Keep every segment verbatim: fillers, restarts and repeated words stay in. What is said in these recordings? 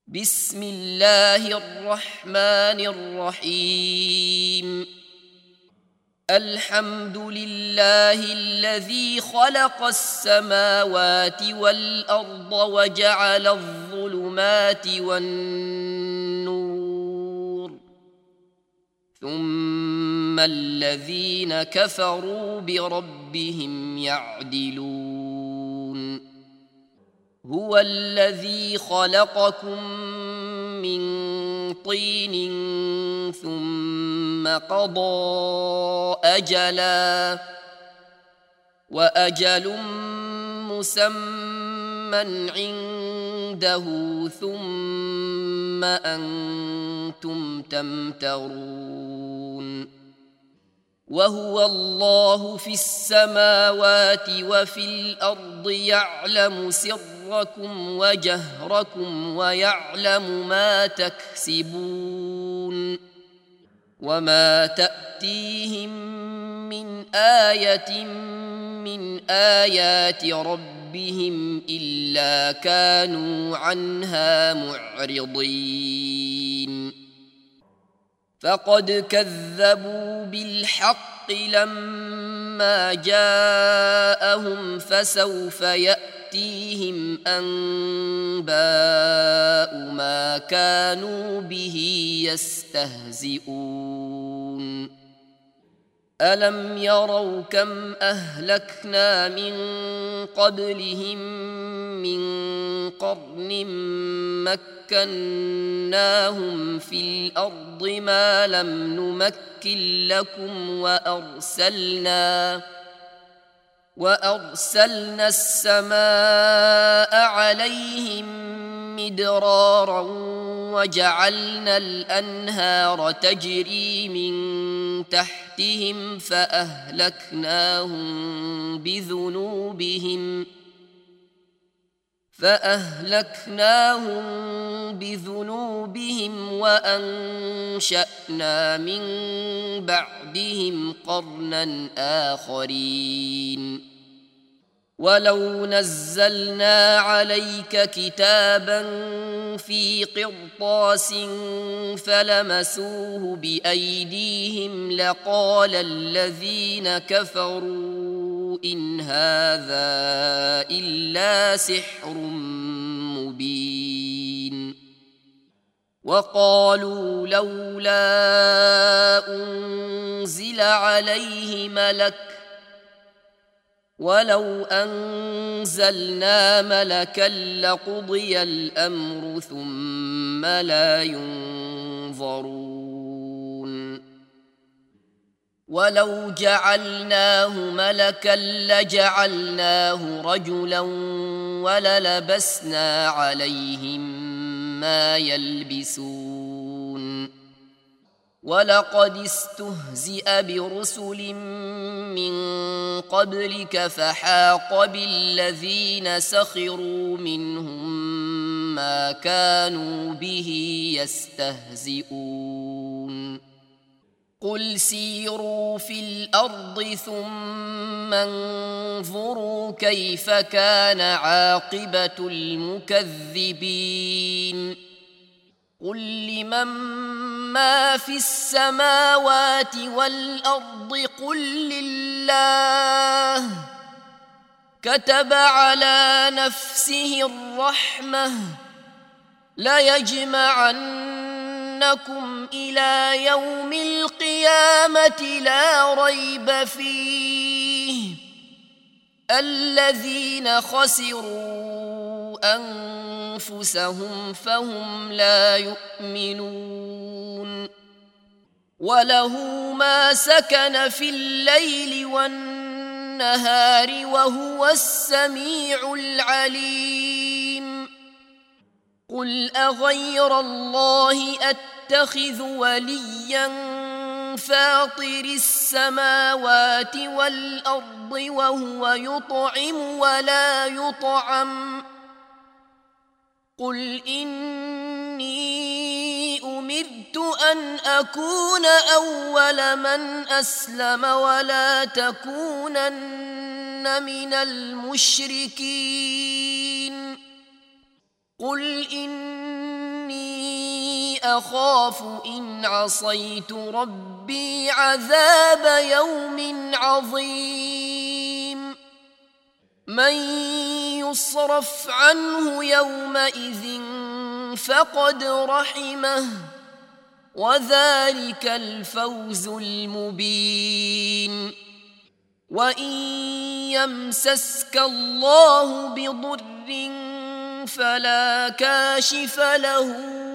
بسم الله الرحمن الرحيم الحمد لله الذي خلق السماوات والأرض وجعل الظلمات والنور ثم الذين كفروا بربهم يعدلون هو الذي خلقكم من طين ثم قضى أجلا وأجل مسمى عنده ثم أنتم تمترون وهو الله في السماوات وفي الأرض يعلم سركم وجهركم ويعلم ما تكسبون وما تأتيهم من آية من آيات ربهم إلا كانوا عنها معرضين فقد كذبوا بالحق لما جاءهم فسوف يأتيهم أنباء ما كانوا به يستهزئون ألم يروا كم أهلكنا من قبلهم من قرن مكناهم في الأرض ما لم نمكن لكم وأرسلنا وأرسلنا السماء عليهم مدرارا وجعلنا الأنهار تجري من تحتهم فأهلكناهم بذنوبهم فأهلكناهم بذنوبهم وأنشأنا من بعدهم قرنا آخرين ولو نزلنا عليك كتابا في قرطاس فلمسوه بأيديهم لقال الذين كفروا إن هذا إلا سحر مبين وقالوا لولا أنزل عليه ملك ولو أنزلنا ملكا لقضي الأمر ثم لا ينظرون ولو جعلناه ملكا لجعلناه رجلا وللبسنا عليهم ما يلبسون ولقد استهزئ برسل من قبلك فحاق بالذين سخروا منهم ما كانوا به يستهزئون قل سيروا في الأرض ثم انظروا كيف كان عاقبة المكذبين قل لمن ما في السماوات والأرض قل لله كتب على نفسه الرحمة ليجمعنكم إلى يوم القيامة لا ريب فيه الذين خسروا أنفسهم فهم لا يؤمنون وله ما سكن في الليل والنهار وهو السميع العليم قل أغير الله أتخذ وليا فاطر السماوات والأرض وهو يطعم ولا يطعم قل إني أمرت أن أكون أول من أسلم ولا تكونن من المشركين قل إني أخاف إن عصيت ربي عذاب يوم عظيم من يصرف عنه يومئذ فقد رحمه وذلك الفوز المبين وإن يمسسك الله بضر فلا كاشف له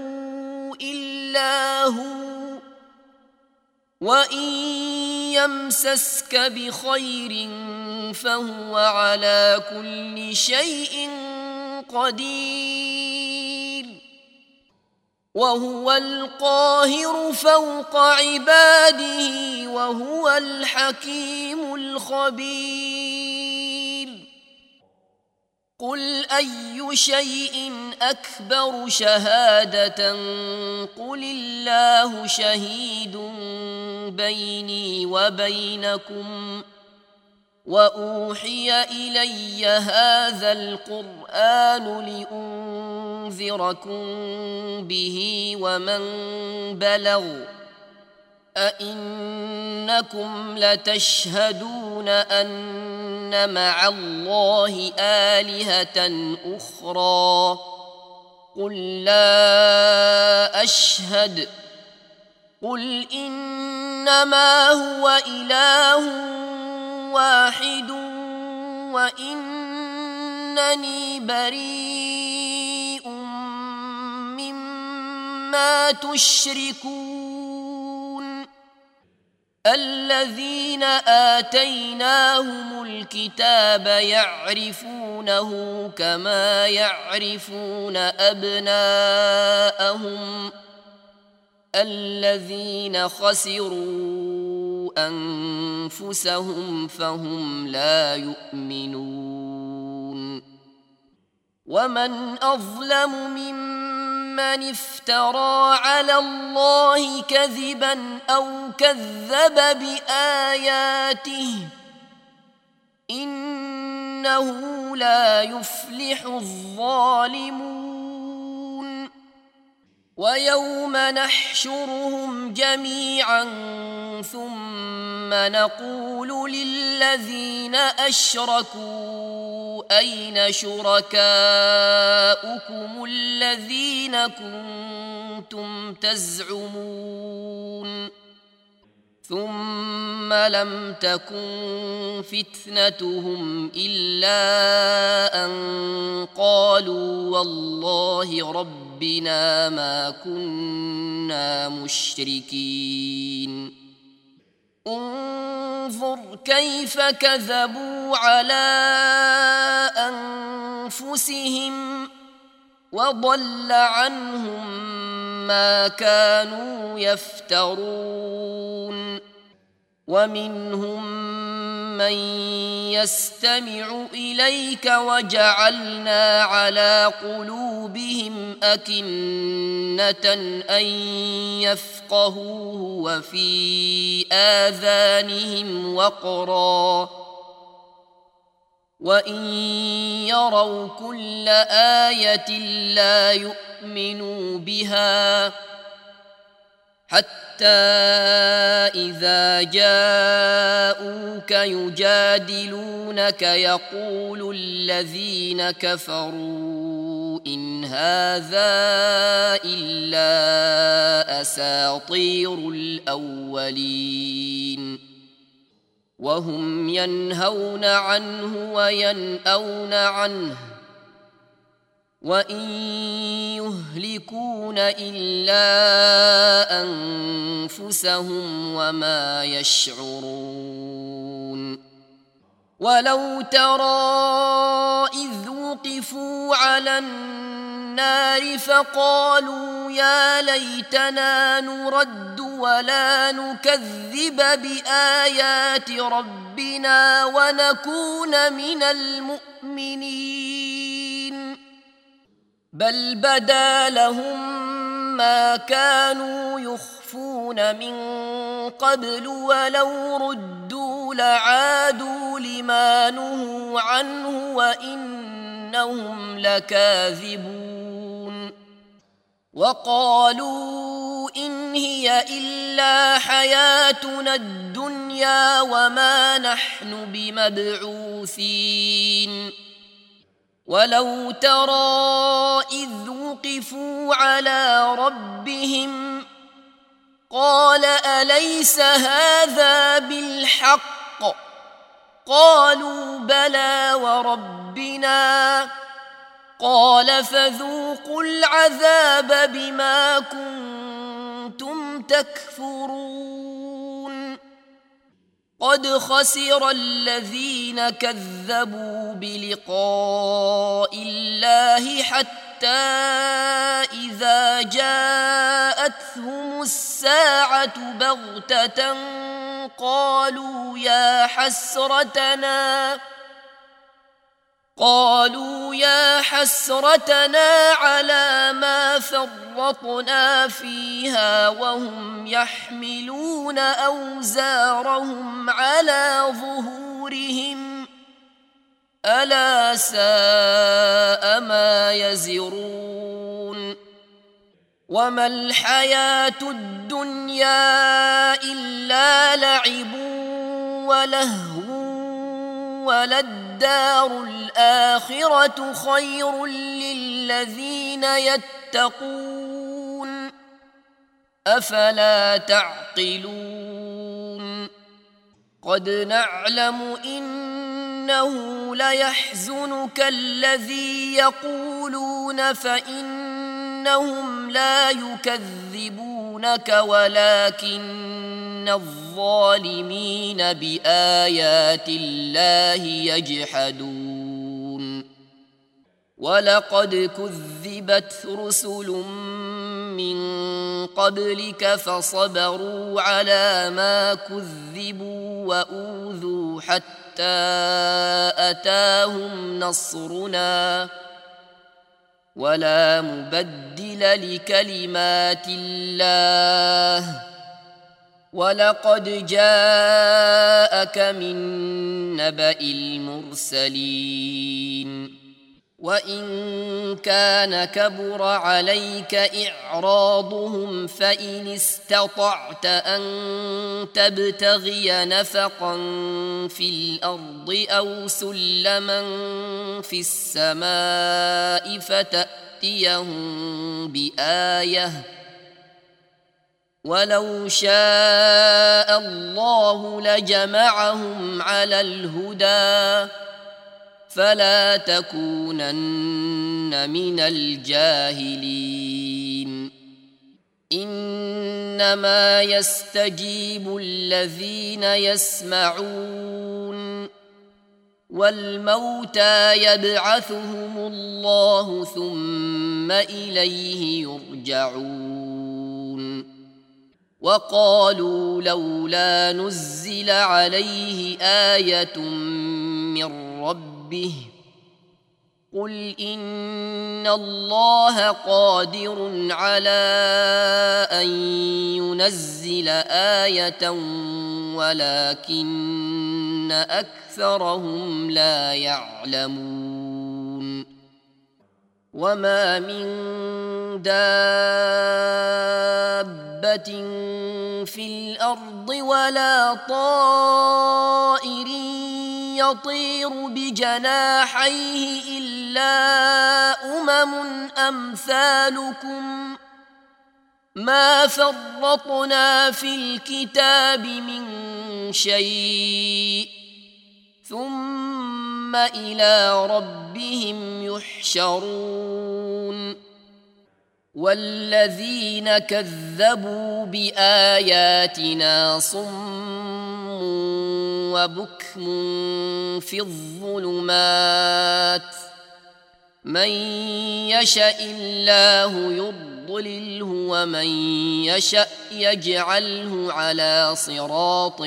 إلا هو وإن يمسسك بخير فهو على كل شيء قدير وهو القاهر فوق عباده وهو الحكيم الخبير قل أي شيء أكبر شهادة قل الله شهيد بيني وبينكم وأوحي إلي هذا القرآن لأنذركم به ومن بلغ أئنكم لتشهدون أن مع الله آلهة أخرى قل لا أشهد قل إنما هو إله واحد وإنني بريء مما تشركون الذين آتيناهم الكتاب يعرفونه كما يعرفون أبناءهم الذين خسروا أنفسهم فهم لا يؤمنون ومن أظلم ممن افترى على الله كذبا أو كذب بآياته إنه لا يفلح الظالمون ويوم نحشرهم جميعا ثم نقول للذين أشركوا أين شركاؤكم الذين كنتم تزعمون ثم لم تكن فتنتهم إلا أن قالوا والله ربنا ما كنا مشركين انظر كيف كذبوا على أنفسهم وضل عنهم ما كانوا يفترون ومنهم من يستمع إليك وجعلنا على قلوبهم أكنة أن يفقهوه وفي آذانهم وقرا وإن يروا كل آية لا يؤمنوا بها حتى إذا جاءوك يجادلونك يقول الذين كفروا إن هذا إلا أساطير الأولين وهم ينهون عنه وينأون عنه وإن يهلكون إلا أنفسهم وما يشعرون ولو ترى إذ وقفوا على النار فقالوا يا ليتنا نرد ولا نكذب بآيات ربنا ونكون من المؤمنين بل بدا لهم ما كانوا يخفون من قبل ولو ردوا لعادوا لما نهوا عنه وإنهم لكاذبون وقالوا إن هي إلا حياتنا الدنيا وما نحن بمبعوثين ولو ترى إذ وقفوا على ربهم قال أليس هذا بالحق قالوا بلى وربنا قال فذوقوا العذاب بما كنتم تكفرون قد خسر الذين كذبوا بلقاء الله حتى إذا جاءتهم الساعة بغتة قالوا يا حسرتنا قالوا يا حسرتنا على ما فرطنا فيها وهم يحملون أوزارهم على ظهورهم ألا ساء ما يزرون وما الحياة الدنيا إلا لعب ولهو وللدار الآخرة خير للذين يتقون أفلا تعقلون قد نعلم إنه ليحزنك الذي يقولون فإنهم لا يكذبونك ولكن الظالمين بآيات الله يجحدون ولقد كذبت رسل من قبلك فصبروا على ما كذبوا وأوذوا حتى أتاهم نصرنا ولا مبدل لكلمات الله ولقد جاءك من نبأ المرسلين وإن كان كبر عليك إعراضهم فإن استطعت أن تبتغي نفقا في الأرض أو سلما في السماء فتأتيهم بآية ولو شاء الله لجمعهم على الهدى فلا تكونن من الجاهلين إنما يستجيب الذين يسمعون والموتى يبعثهم الله ثم إليه يرجعون وقالوا لولا نزل عليه آية من ربه قل إن الله قادر على أن ينزل آية ولكن أكثرهم لا يعلمون وما من دابة في الأرض ولا طائر يطير بجناحيه إلا أمم أمثالكم ما فرطنا في الكتاب من شيء ثم إلى ربهم يحشرون والذين كذبوا بآياتنا صم وبكم في الظلمات من يشاء الله يضلله ومن يشاء يجعله على صراط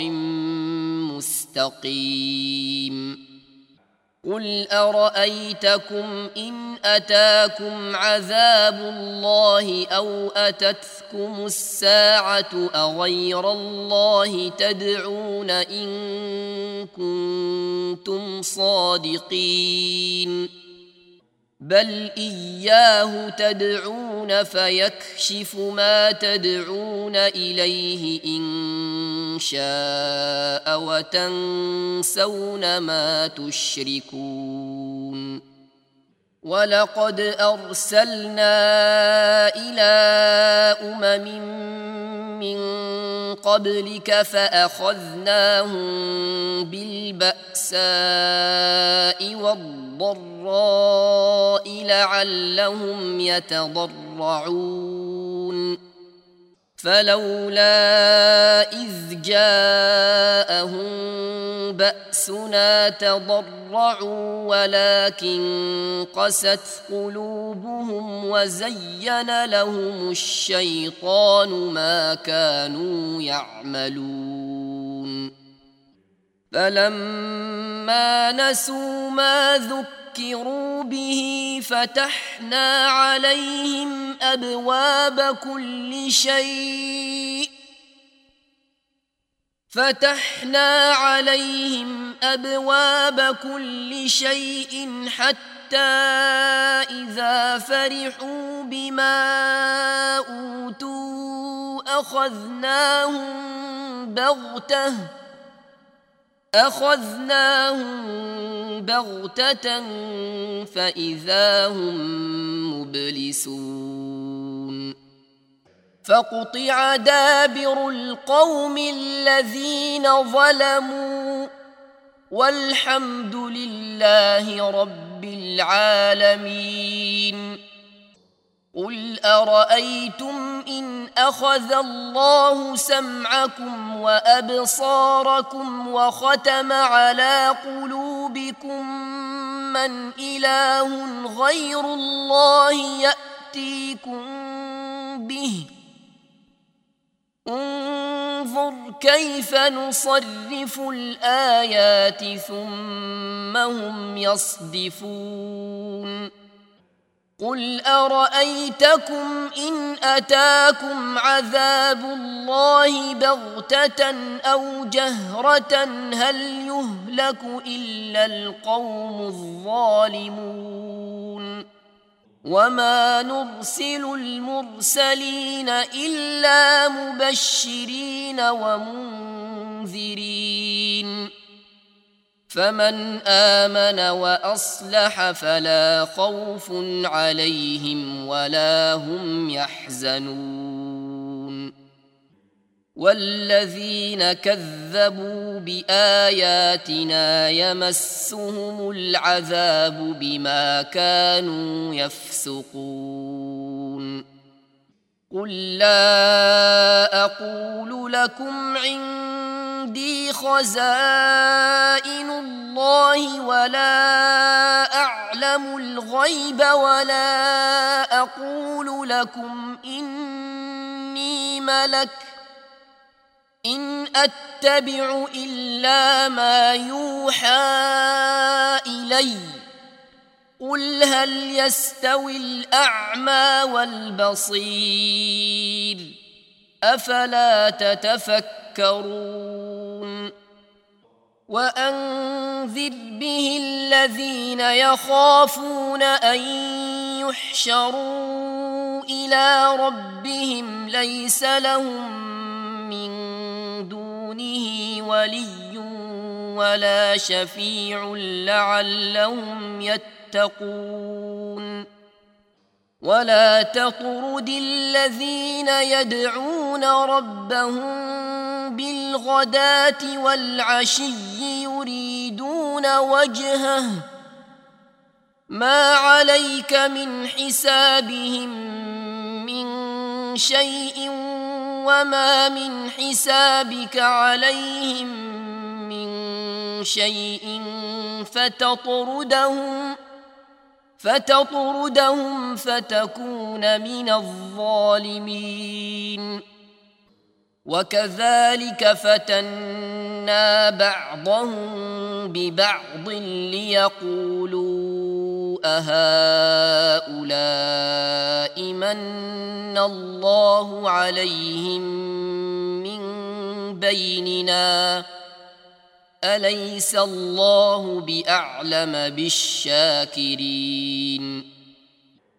مستقيم قل أرأيتكم إن أتاكم عذاب الله أو أتتكم الساعة أغير الله تدعون إن كنتم صادقين بل إياه تدعون فيكشف ما تدعون إليه إن شاء وتنسون ما تشركون ولقد أرسلنا إلى أمم من قبلك فأخذناهم بالبأساء والضراء لعلهم يتضرعون فلولا إذ جاءهم بأسنا تضرعوا ولكن قست قلوبهم وزين لهم الشيطان ما كانوا يعملون فلما نسوا ما ذكروا به فتحنا عليهم أبواب كل شيء فتحنا عليهم أبواب كل شيء حتى إذا فرحوا بما أوتوا أخذناهم بغتة أخذناهم بغتة فإذا هم مبلسون فقطع دابر القوم الذين ظلموا والحمد لله رب العالمين قل أرأيتم إن أخذ الله سمعكم وأبصاركم وختم على قلوبكم من إله غير الله يأتيكم به انظر كيف نصرف الآيات ثم هم يصدفون قل أرأيتكم إن أتاكم عذاب الله بغتة أو جهرة هل يهلك إلا القوم الظالمون وما نرسل المرسلين إلا مبشرين ومنذرين فمن آمن وأصلح فلا خوف عليهم ولا هم يحزنون والذين كذبوا بآياتنا يمسهم العذاب بما كانوا يفسقون قل لا أقول لكم عندي خزائن الله ولا أعلم الغيب ولا أقول لكم إني ملك إن أتبع إلا ما يوحى إلي قل هل يستوي الأعمى والبصير أفلا تتفكرون وأنذر به الذين يخافون أن يحشروا إلى ربهم ليس لهم من دونه ولي ولا شفيع لعلهم يتقون ولا تطرد الذين يدعون ربهم بالغداة والعشي يريدون وجهه ما عليك من حسابهم من شيء وما من حسابك عليهم من شيء فتطردهم فتطردهم فتكون من الظالمين وكذلك فتنا بعضهم ببعض ليقولوا أهؤلاء من الله عليهم من بيننا أليس الله بأعلم بالشاكرين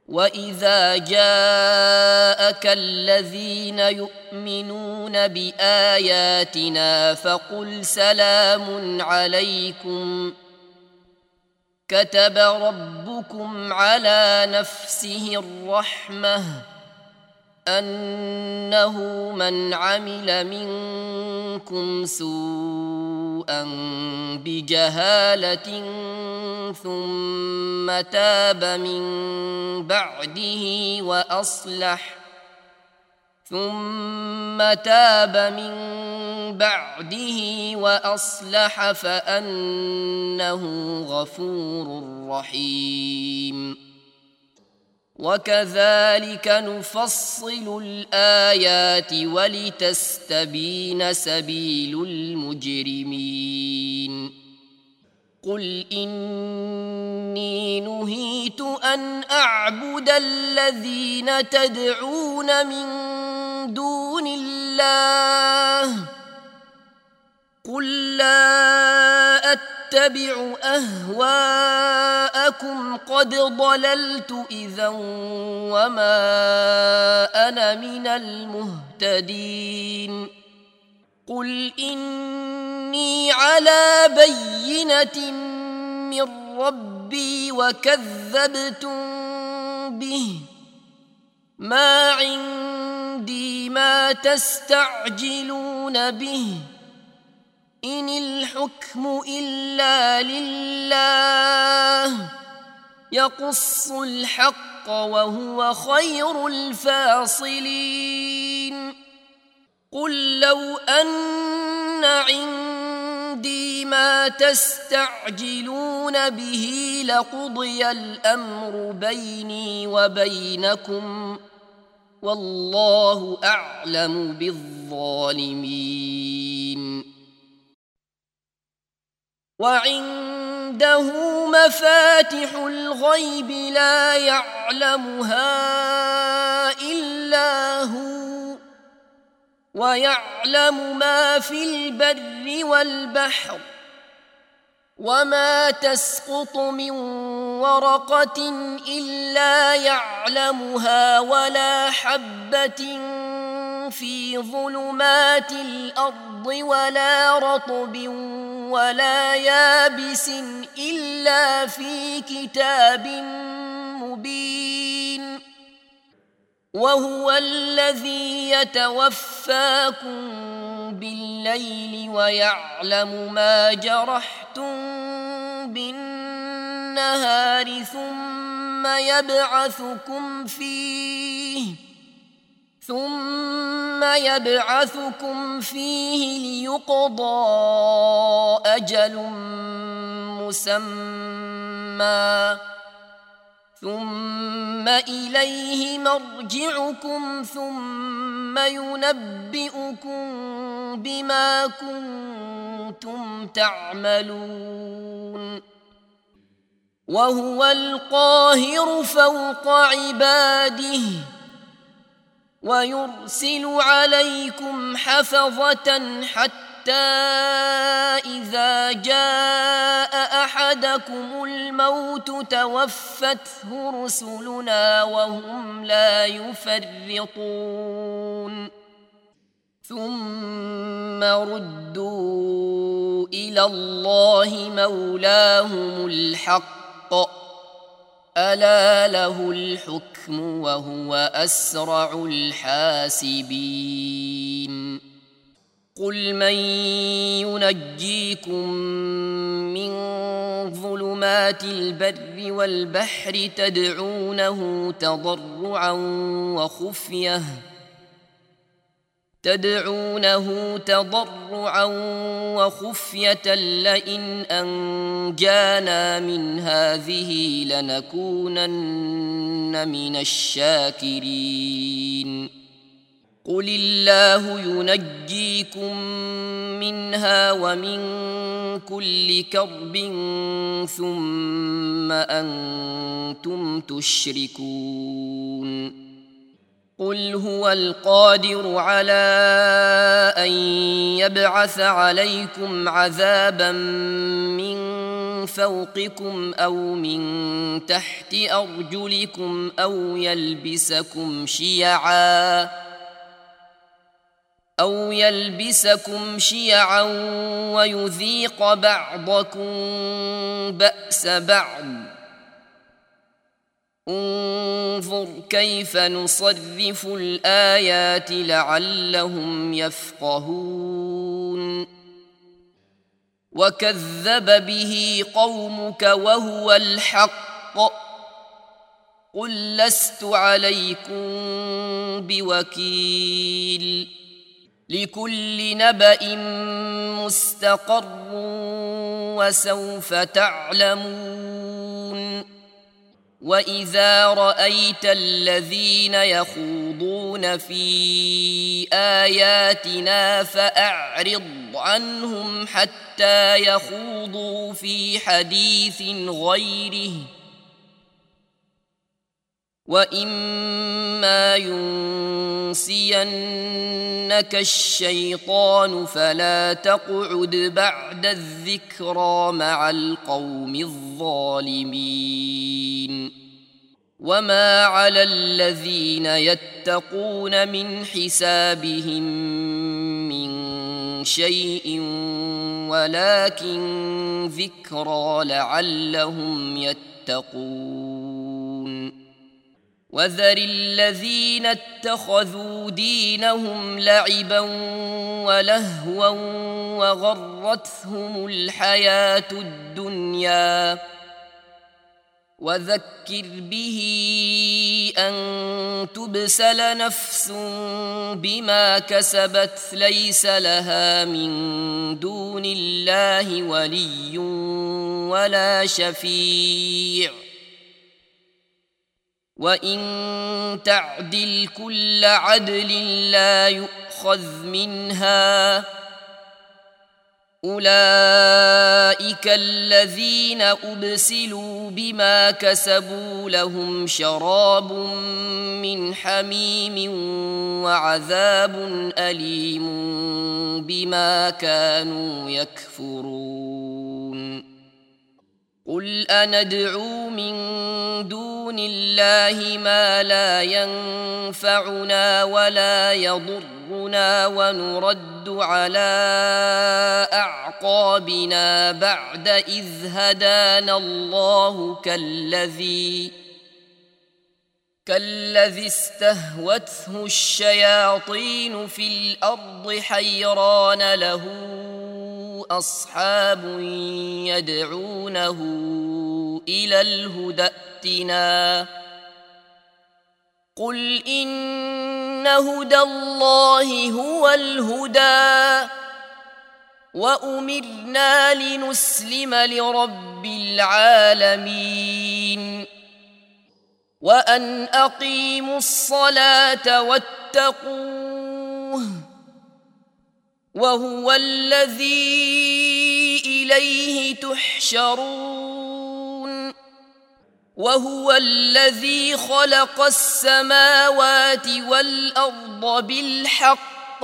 وإذا جاءك الذين يؤمنون بآياتنا فقل سلام عليكم كتب ربكم على نفسه الرحمة أنه من عمل منكم سوءا بجهالة ثم تاب من بعده وأصلح ثم تاب من بعده وأصلح فأنه غفور رحيم وكذلك نفصل الآيات ولتستبين سبيل المجرمين قل إني نهيت أن أعبد الذين تدعون من دون الله قل لا أتبع أهواءكم قد ضللت إذا وما أنا من المهتدين قل إني على بينة من ربي وكذبتم به ما عندي ما تستعجلون به إن الحكم إلا لله يقص الحق وهو خير الفاصلين قل لو أن عندي ما تستعجلون به لقضي الأمر بيني وبينكم والله أعلم بالظالمين وعنده مفاتح الغيب لا يعلمها إلا هو ويعلم ما في البر والبحر وما تسقط من ورقة إلا يعلمها ولا حبة في ظلمات الأرض ولا رطب ولا يابس إلا في كتاب مبين وهو الذي يتوفاكم بالليل ويعلم ما جرحتم بالنهار ثم يبعثكم فيه ثم يبعثكم فيه ليقضى أجل مسمى ثم إليه مرجعكم ثم ينبئكم بما كنتم تعملون وهو القاهر فوق عباده ويرسل عليكم حفظة حتى إذا جاء أحدكم الموت توفته رسلنا وهم لا يفرطون ثم ردوا إلى الله مولاهم الحق ألا له الحكم وهو أسرع الحاسبين قل من ينجيكم من ظلمات البر والبحر تدعونه تضرعا وخفية تدعونه تضرعا وخفية لئن أنجانا من هذه لنكونن من الشاكرين قل الله ينجيكم منها ومن كل كرب ثم أنتم تشركون قل هو القادر على أن يبعث عليكم عذابا من فوقكم أو من تحت أرجلكم أو يلبسكم شيعا أو يلبسكم شيعا ويذيق بعضكم بأس بعض انظر كيف نصرف الآيات لعلهم يفقهون وكذب به قومك وهو الحق قل لست عليكم بوكيل لكل نبأ مستقر وسوف تعلمون وإذا رأيت الذين يخوضون في آياتنا فأعرض عنهم حتى يخوضوا في حديث غيره وإما ينسينك الشيطان فلا تقعد بعد الذكرى مع القوم الظالمين وما على الذين يتقون من حسابهم من شيء ولكن ذكرى لعلهم يتقون وذر الذين اتخذوا دينهم لعبا ولهوا وغرتهم الحياة الدنيا وذكر به أن تبسل نفس بما كسبت ليس لها من دون الله ولي ولا شفيع وإن تعدل كل عدل لا يؤخذ منها أولئك الذين أبسلوا بما كسبوا لهم شراب من حميم وعذاب أليم بما كانوا يكفرون قل أندعو من دون الله ما لا ينفعنا ولا يضرنا ونرد على أعقابنا بعد إذ هدانا الله كالذي كالذي استهوته الشياطين في الأرض حيران له أصحاب يدعونه إلى الهدى ائتنا قل إن هدى الله هو الهدى وأمرنا لنسلم لرب العالمين وأن أقيموا الصلاة واتقوه وهو الذي إليه تحشرون وهو الذي خلق السماوات والأرض بالحق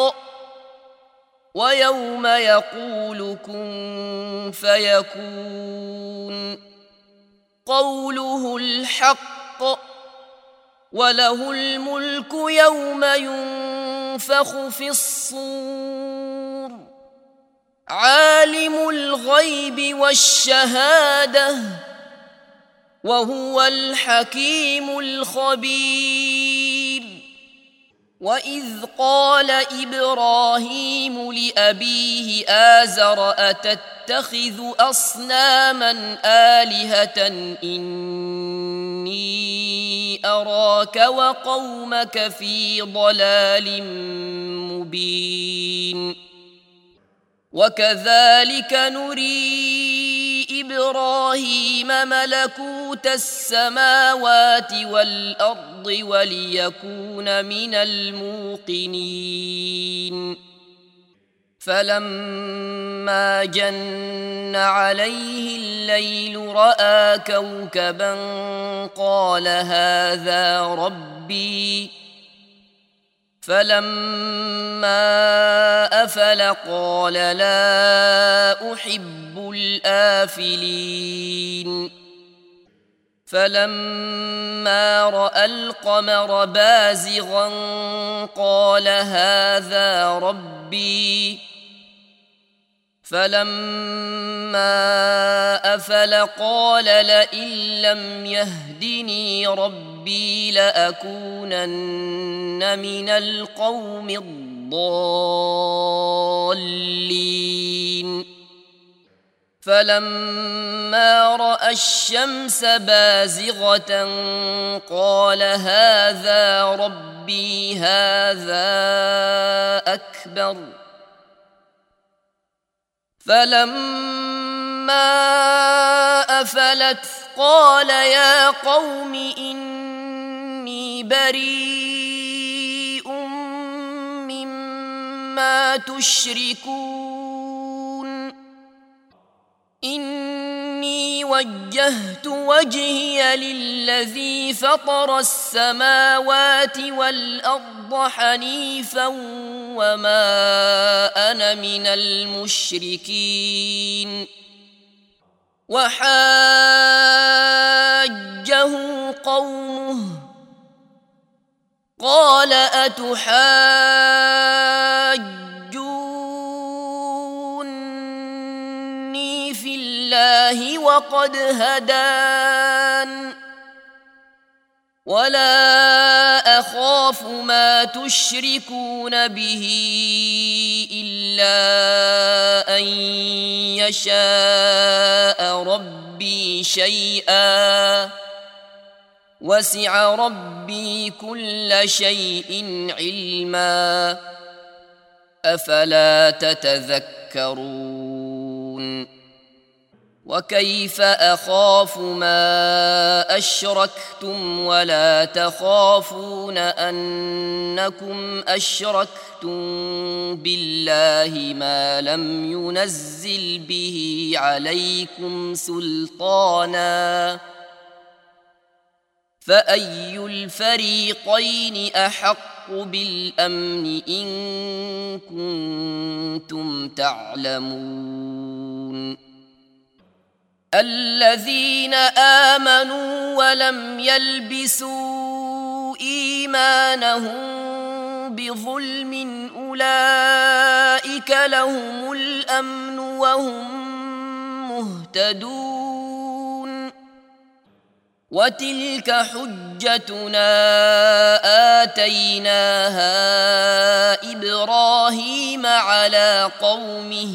ويوم يقول كن فيكون قوله الحق وله الملك يوم ينفخ في الصور عالم الغيب والشهادة وهو الحكيم الخبير وإذ قال إبراهيم لأبيه آزر أتتخذ أصناما آلهة إني أراك وقومك في ضلال مبين وكذلك نري إبراهيم ملكوت السماوات والأرض وليكون من الموقنين فلما جن عليه الليل رأى كوكبا قال هذا ربي فلما أفل قال لا أحب الآفلين فلما رأى القمر بازغا قال هذا ربي فلما أفل قال لئن لم يهدني ربي لأكونن من القوم الضالين فلما رأى الشمس بازغة قال هذا ربي هذا أكبر فلما أفلت قال يا قوم إني بريء مما تشركون إني وجهت وجهي للذي فطر السماوات والأرض حنيفا وما أنا من المشركين وحاجه قومه قال أتحاجوني في الله وقد هدان ولا أخاف ما تشركون به إلا أن يشاء ربي شيئا وسع ربي كل شيء علما أفلا تتذكرون وكيف أخاف ما أشركتم ولا تخافون أنكم أشركتم بالله ما لم ينزل به عليكم سلطانا فأي الفريقين أحق بالأمن إن كنتم تعلمون الذين آمنوا ولم يلبسوا إيمانهم بظلم أولئك لهم الأمن وهم مهتدون وتلك حجتنا آتيناها إبراهيم على قومه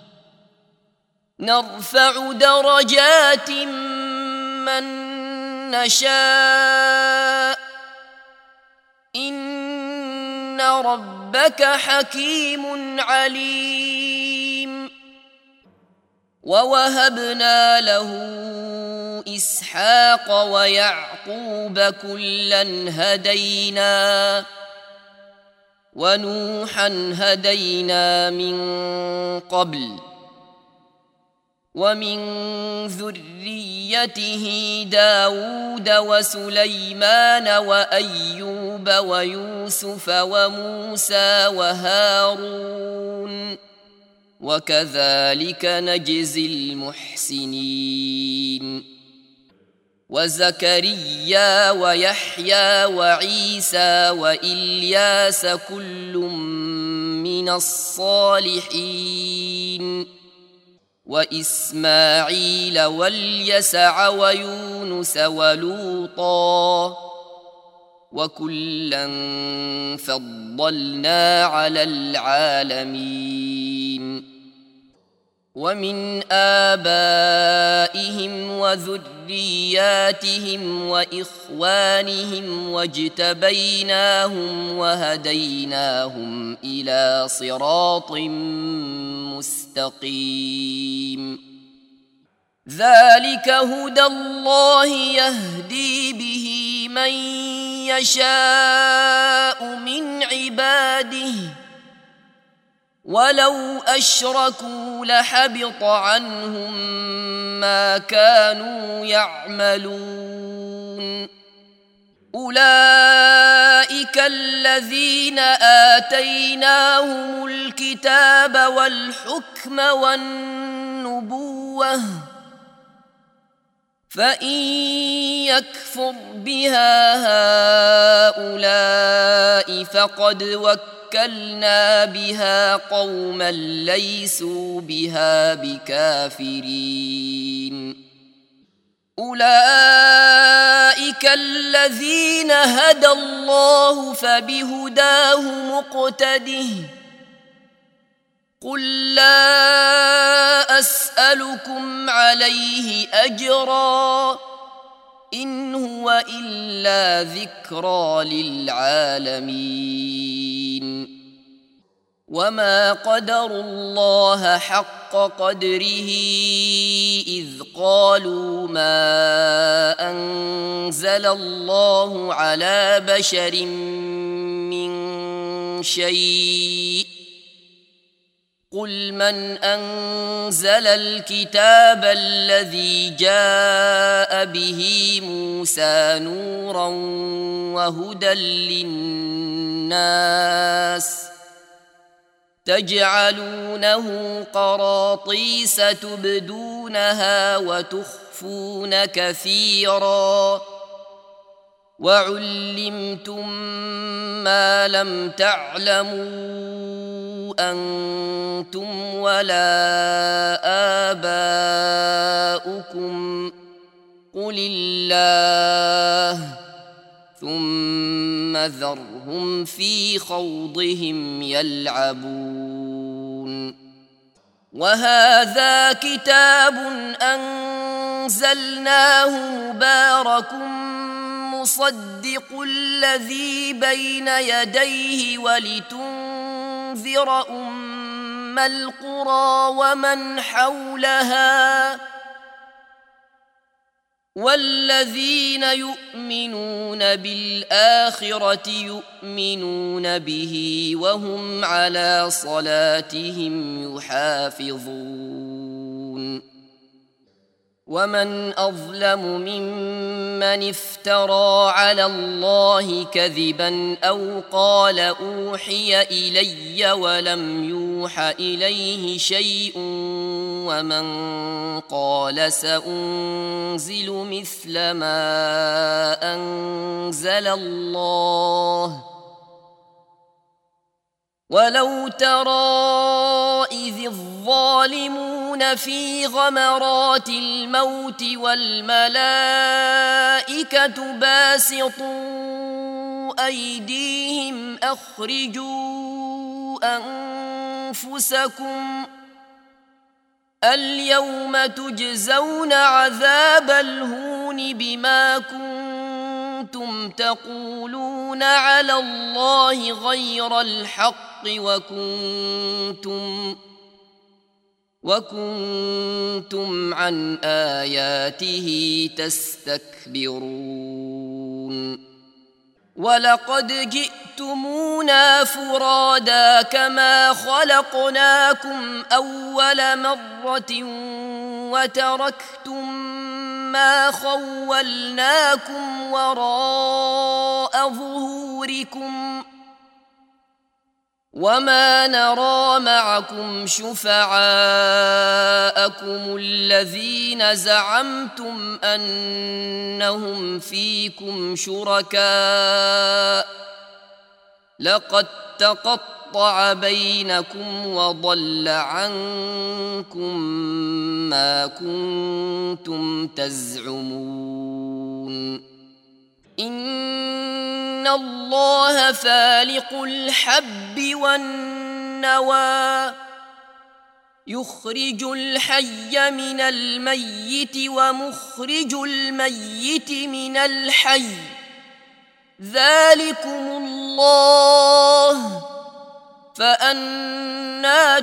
نرفع درجات من نشاء إن ربك حكيم عليم ووهبنا له إسحاق ويعقوب كلا هدينا ونوحا هدينا من قبل ومن ذريته داود وسليمان وأيوب ويوسف وموسى وهارون وكذلك نجزي المحسنين وزكريا ويحيى وعيسى وإلياس كل من الصالحين وإسماعيل واليسع ويونس ولوطا وكلا فضلنا على العالمين ومن آبائهم وذرياتهم وإخوانهم واجتبيناهم وهديناهم إلى صراط مستقيم ذلك هدى الله يهدي به من يشاء من عباده ولو أشركوا لحبط عنهم ما كانوا يعملون أولئك الذين آتيناهم الكتاب والحكم والنبوة فإن يكفر بها هؤلاء فقد وكلنا بها قوما ليسوا بها بكافرين أولئك الذين هدى الله فبهداه مقتده قل لا أسألكم عليه أجرا إن هو إلا ذكرى للعالمين وما قدروا الله حق قدره إذ قالوا ما أنزل الله على بشر من شيء قل من أنزل الكتاب الذي جاء به موسى نورا وهدى للناس تجعلونه قراطيس تبدونها وتخفون كثيرا وعلمتم ما لم تعلموا أنتم ولا آباؤكم قل الله ثم ذرهم في خوضهم يلعبون وهذا كتاب أنزلناه مبارك مصدق الذي بين يديه ولتنذر أم القرى ومن حولها والذين يؤمنون بالآخرة يؤمنون به وهم على صلاتهم يحافظون ومن أظلم ممن افترى على الله كذبا أو قال أوحي إلي ولم يوح إليه شيء ومن قال سأنزل مثل ما أنزل الله ولو ترى إذ الظالمون في غمرات الموت والملائكة باسطوا أيديهم أخرجوا أنفسكم اليوم تجزون عذاب الهون بما كنتم تقولون على الله غير الحق وكنتم وكنتم عن آياته تستكبرون ولقد جئتمونا فرادا كما خلقناكم أول مرة وتركتم ما خولناكم وراء ظهوركم وما نرى معكم شفعاءكم الذين زعمتم أنهم فيكم شركاء لقد تقطع بينكم وضل عنكم ما كنتم تزعمون إن الله فالق الحب والنوى يخرج الحي من الميت ومخرج الميت من الحي ذلكم الله فأنى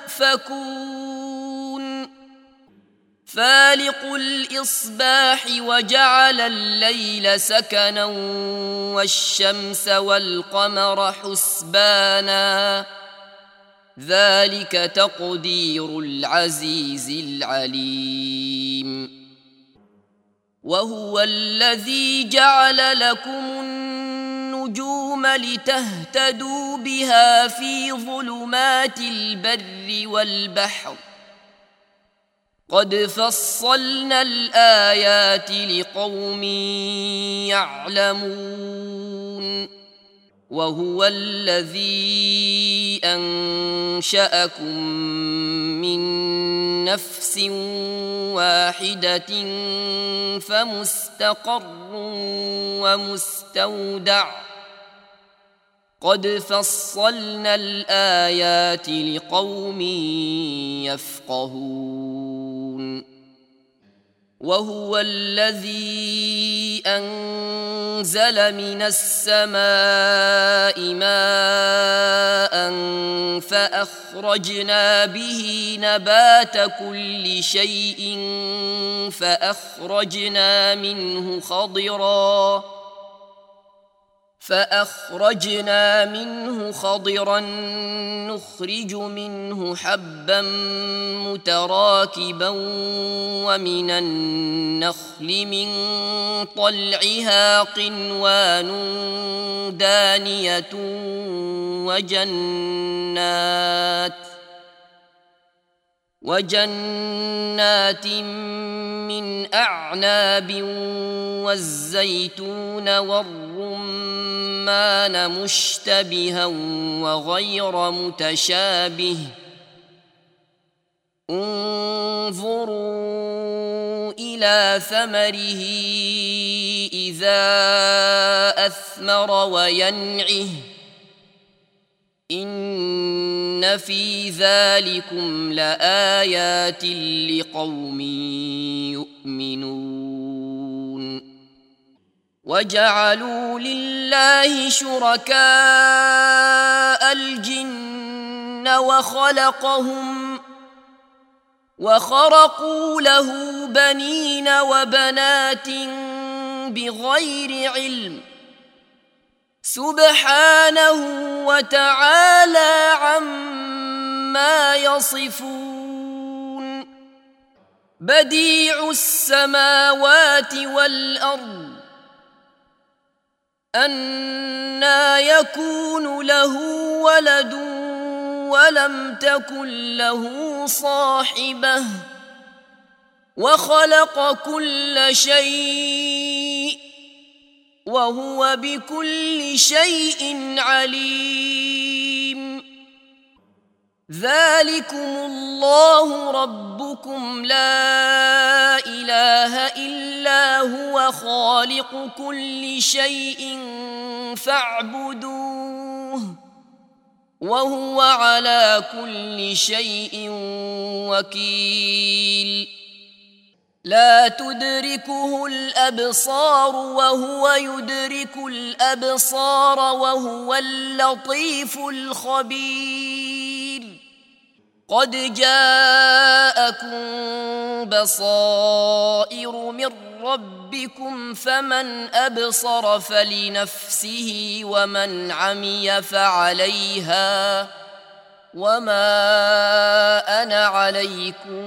تؤفكون فالق الإصباح وجعل الليل سكنا والشمس والقمر حسبانا ذلك تقدير العزيز العليم وهو الذي جعل لكم النجوم لتهتدوا بها في ظلمات البر والبحر قد فصلنا الآيات لقوم يعلمون وهو الذي أنشأكم من نفس واحدة فمستقر ومستودع قد فصلنا الآيات لقوم يفقهون وهو الذي أنزل من السماء ماء فأخرجنا به نبات كل شيء فأخرجنا منه خضرا فأخرجنا منه خضرا نخرج منه حبا متراكبا ومن النخل من طلعها قنوان دانية وجنات وجنات من أعناب والزيتون والرمان مشتبها وغير متشابه انظروا إلى ثمره إذا أثمر وينعه إن في ذلكم لآيات لقوم يؤمنون وجعلوا لله شركاء الجن وخلقهم وخرقوا له بنين وبنات بغير علم سبحانه وتعالى عما يصفون بديع السماوات والأرض أنى يكون له ولد ولم تكن له صاحبة وخلق كل شيء وهو بكل شيء عليم ذلكم الله ربكم لا إله إلا هو خالق كل شيء فاعبدوه وهو على كل شيء وكيل لا تدركه الأبصار وهو يدرك الأبصار وهو اللطيف الخبير قد جاءكم بصائر من ربكم فمن أبصر فلنفسه ومن عمي فعليها وما أنا عليكم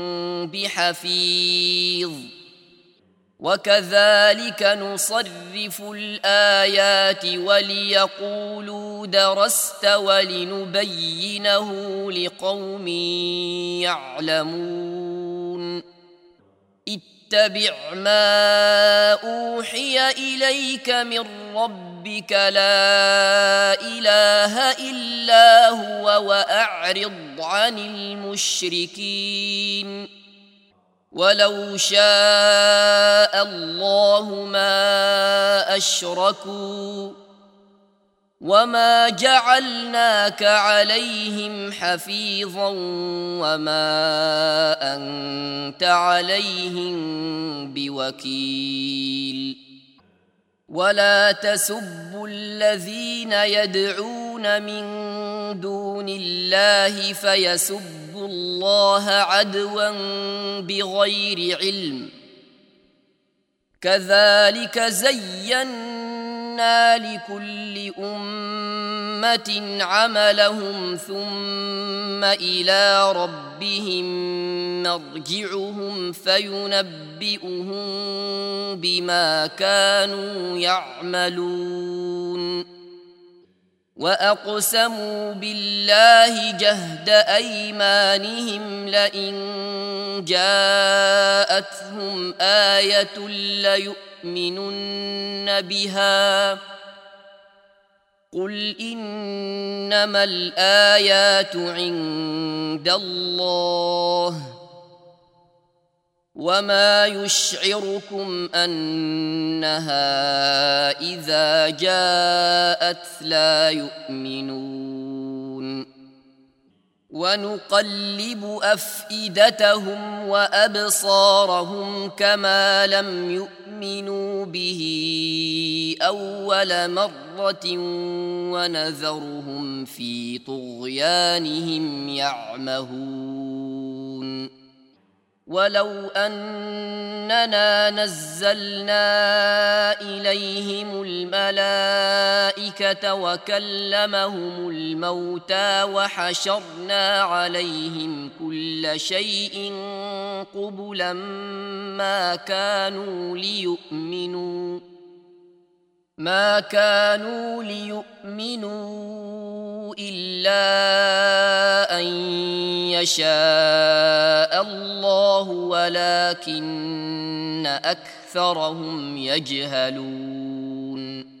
بحفيظ وكذلك نصرف الآيات وليقولوا درست ولنبينه لقوم يعلمون اتبع ما أوحي إليك من ربك لا إله إلا هو وأعرض عن المشركين ولو شاء الله ما أشركوا وما جعلناك عليهم حفيظا وما أنت عليهم بوكيل ولا تسبوا الذين يدعون من دون الله فيسبوا الله عدوا بغير علم كذلك زينا لكل أمة أمة عملهم ثم إلى ربهم مرجعهم فينبئهم بما كانوا يعملون وأقسموا بالله جهد أيمانهم لئن جاءتهم آية ليؤمنن بها قل إنما الآيات عند الله وما يشعركم أنها إذا جاءت لا يؤمنون ونقلب أفئدتهم وأبصارهم كما لم يؤمنوا به أول مرة ونذرهم في طغيانهم يعمهون ولو أننا نزلنا إليهم الملائكة وكلمهم الموتى وحشرنا عليهم كل شيء قبلا ما كانوا ليؤمنوا ما كانوا ليؤمنوا إلا أن يشاء الله ولكن أكثرهم يجهلون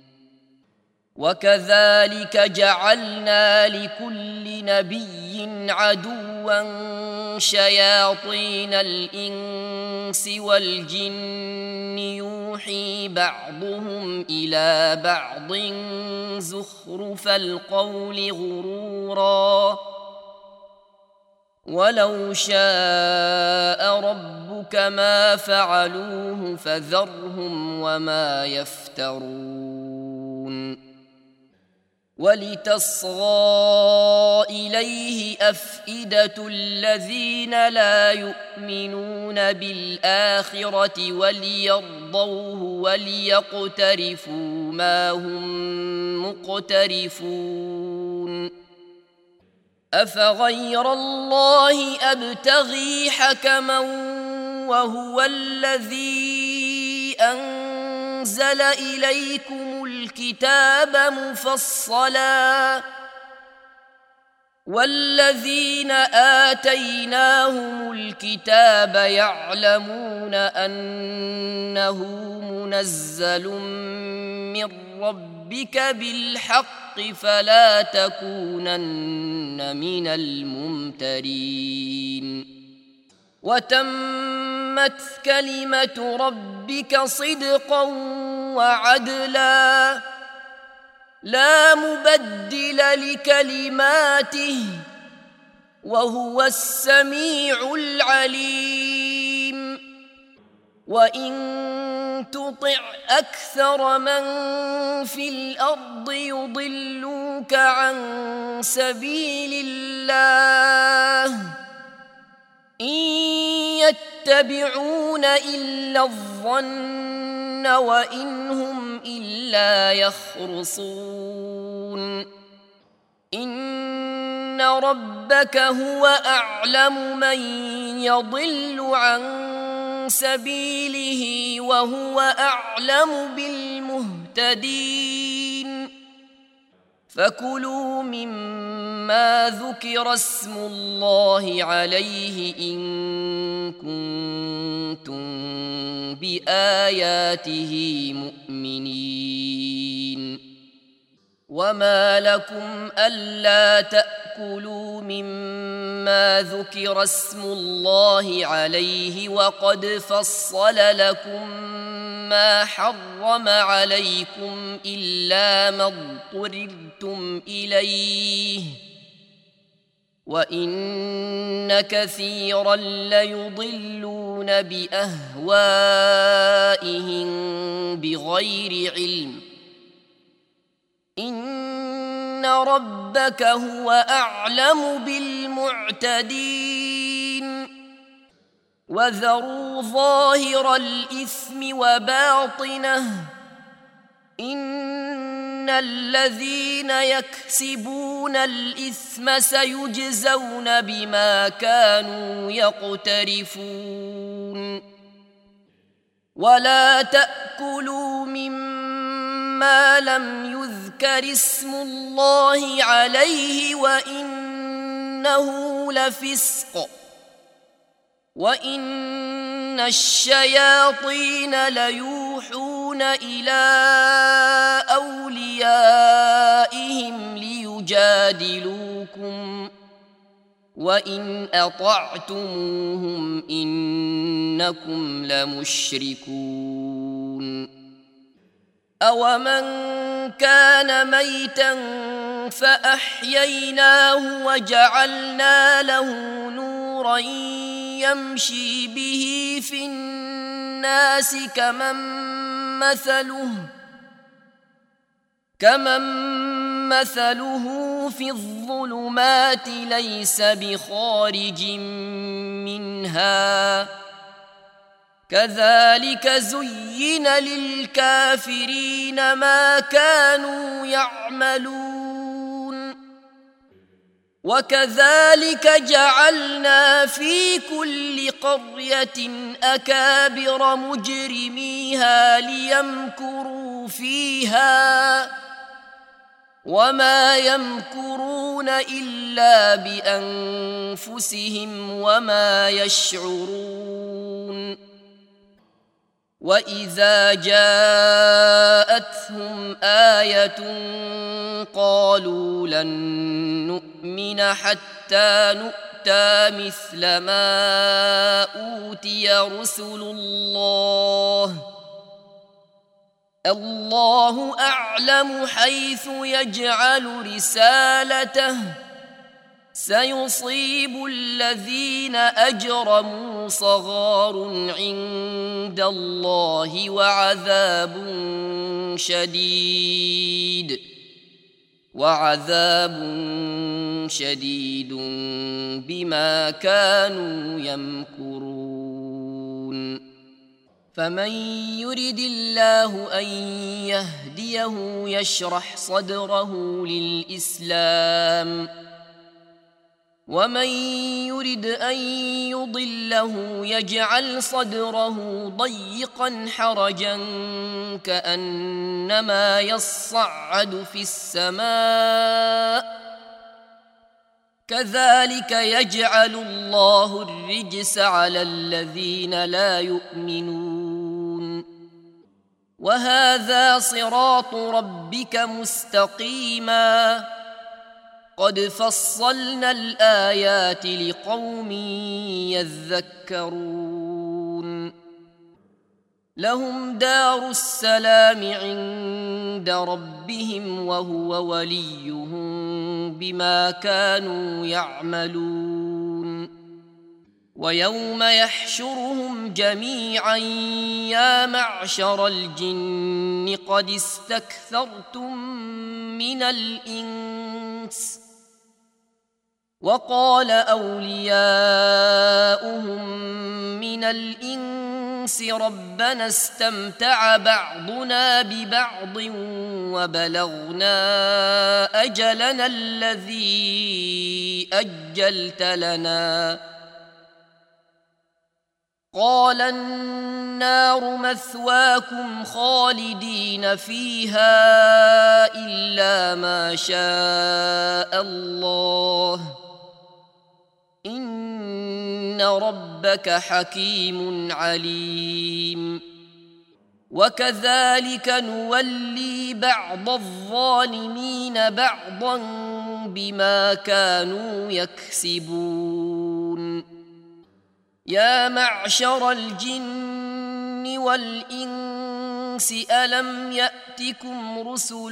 وكذلك جعلنا لكل نبي عدوا شياطين الإنس والجن يوحي بعضهم إلى بعض زخرف القول غرورا ولو شاء ربك ما فعلوه فذرهم وما يفترون ولتصغى إليه أفئدة الذين لا يؤمنون بالآخرة وليرضوه وليقترفوا ما هم مقترفون أفغير الله أبتغي حكما وهو الذي أنزل إليكم الكتاب مفصلا والذين آتيناهم الكتاب يعلمون أنه منزل من ربك بالحق فلا تكونن من الممترين وتمت كلمة ربك صدقا وعدلا لا مبدل لكلماته وهو السميع العليم وإن تطع أكثر من في الأرض يضلوك عن سبيل الله إن يتبعون إلا الظن وإن هم إلا يخرصون إن ربك هو أعلم من يضل عن سبيله وهو أعلم بالمهتدين فكلوا مما ذكر اسم الله عليه إن كنتم بآياته مؤمنين وما لكم ألا تأكلوا مما ذكر اسم الله عليه وقد فصل لكم ما حرم عليكم إلا ما اضطررتم إليه وإن كثيرا ليضلون بأهوائهم بغير علم إن ربك هو أعلم بالمعتدين وذروا ظاهر الإثم وباطنه إن الذين يكسبون الإثم سيجزون بما كانوا يقترفون ولا تأكلوا مما لم يذكر اسم الله عليه وإنه لفسق وإن الشياطين ليوحون إلى أوليائهم ليجادلوكم وإن أطعتموهم إنكم لمشركون أومن كان ميتا فأحييناه وجعلنا له نورا يمشي به في الناس كمن مثله كمن مثله في الظلمات ليس بخارج منها كذلك زين للكافرين ما كانوا يعملون وكذلك جعلنا في كل قرية أكابر مجرميها ليمكروا فيها وما يمكرون إلا بأنفسهم وما يشعرون وإذا جاءتهم آية قالوا لن نؤمن حتى نؤتى مثل ما أوتي رسل الله الله أعلم حيث يجعل رسالته سيصيب الذين أجرموا صغار عند الله وعذاب شديد وعذاب شديد بما كانوا يمكرون فمن يرد الله أن يهديه يشرح صدره للإسلام ومن يرد أن يضله يجعل صدره ضيقا حرجا كأنما يصعد في السماء كذلك يجعل الله الرجس على الذين لا يؤمنون وهذا صراط ربك مستقيما قد فصلنا الآيات لقوم يذكرون لهم دار السلام عند ربهم وهو وليهم بما كانوا يعملون ويوم يحشرهم جميعا يا معشر الجن قد استكثرتم من الإنس وقال أولياؤهم من الإنس ربنا استمتع بعضنا ببعض وبلغنا أجلنا الذي أجلت لنا قال النار مثواكم خالدين فيها إلا ما شاء الله إن ربك حكيم عليم وكذلك نولي بعض الظالمين بعضا بما كانوا يكسبون يا معشر الجن والإنس ألم يأتكم رسل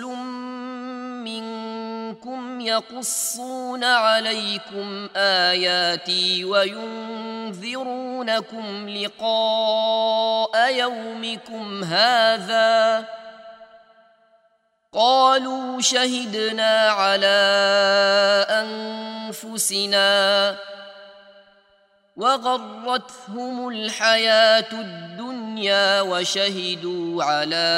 منكم يقصون عليكم آياتي وينذرونكم لقاء يومكم هذا قالوا شهدنا على أنفسنا وغرتهم الحياة الدنيا وشهدوا على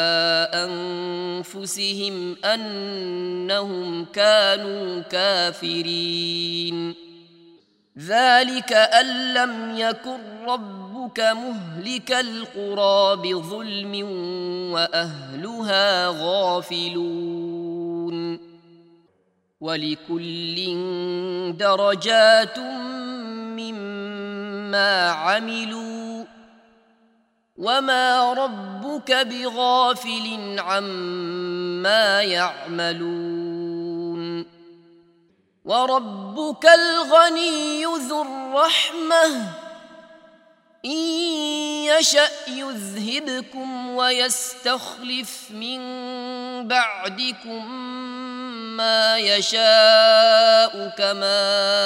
أنفسهم أنهم كانوا كافرين. ذلك أن لم يكن ربك مهلك القرى بظلم وأهلها غافلون. ولكل درجات مما عملوا وما ربك بغافل عما يعملون. وربك الغني ذو الرحمة إن يشأ يذهبكم ويستخلف من بعدكم ما يشاء كما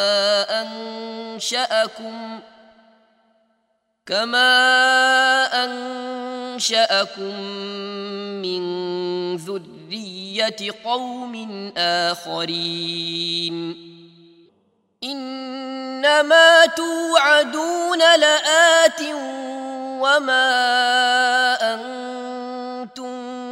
أنشأكم كما أنشأكم من ذرية قوم آخرين. إنما توعدون لآت وما أنتم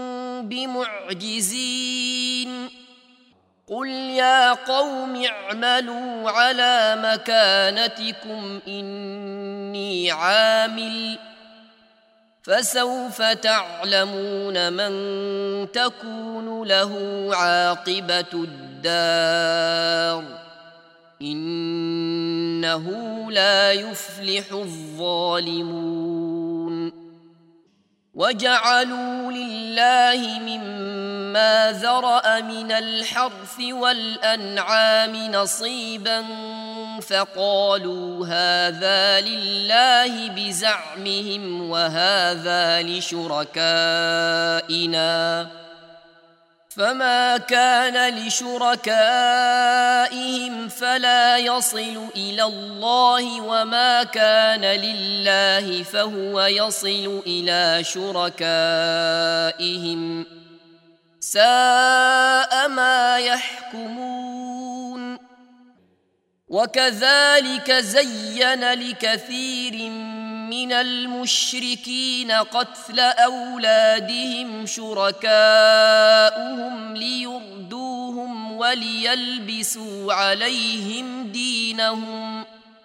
بمعجزين. قل يا قوم اعملوا على مكانتكم إني عامل فسوف تعلمون من تكون له عاقبة الدار إنه لا يفلح الظالمون. وجعلوا لله مما ذرأ من الحرث والأنعام نصيبا فقالوا هذا لله بزعمهم وهذا لشركائنا فما كان لشركائهم فلا يصل إلى الله وما كان لله فهو يصل إلى شركائهم ساء ما يحكمون. وكذلك زين لكثير من المشركين قتل أولادهم شركاؤهم ليردوهم وليلبسوا عليهم دينهم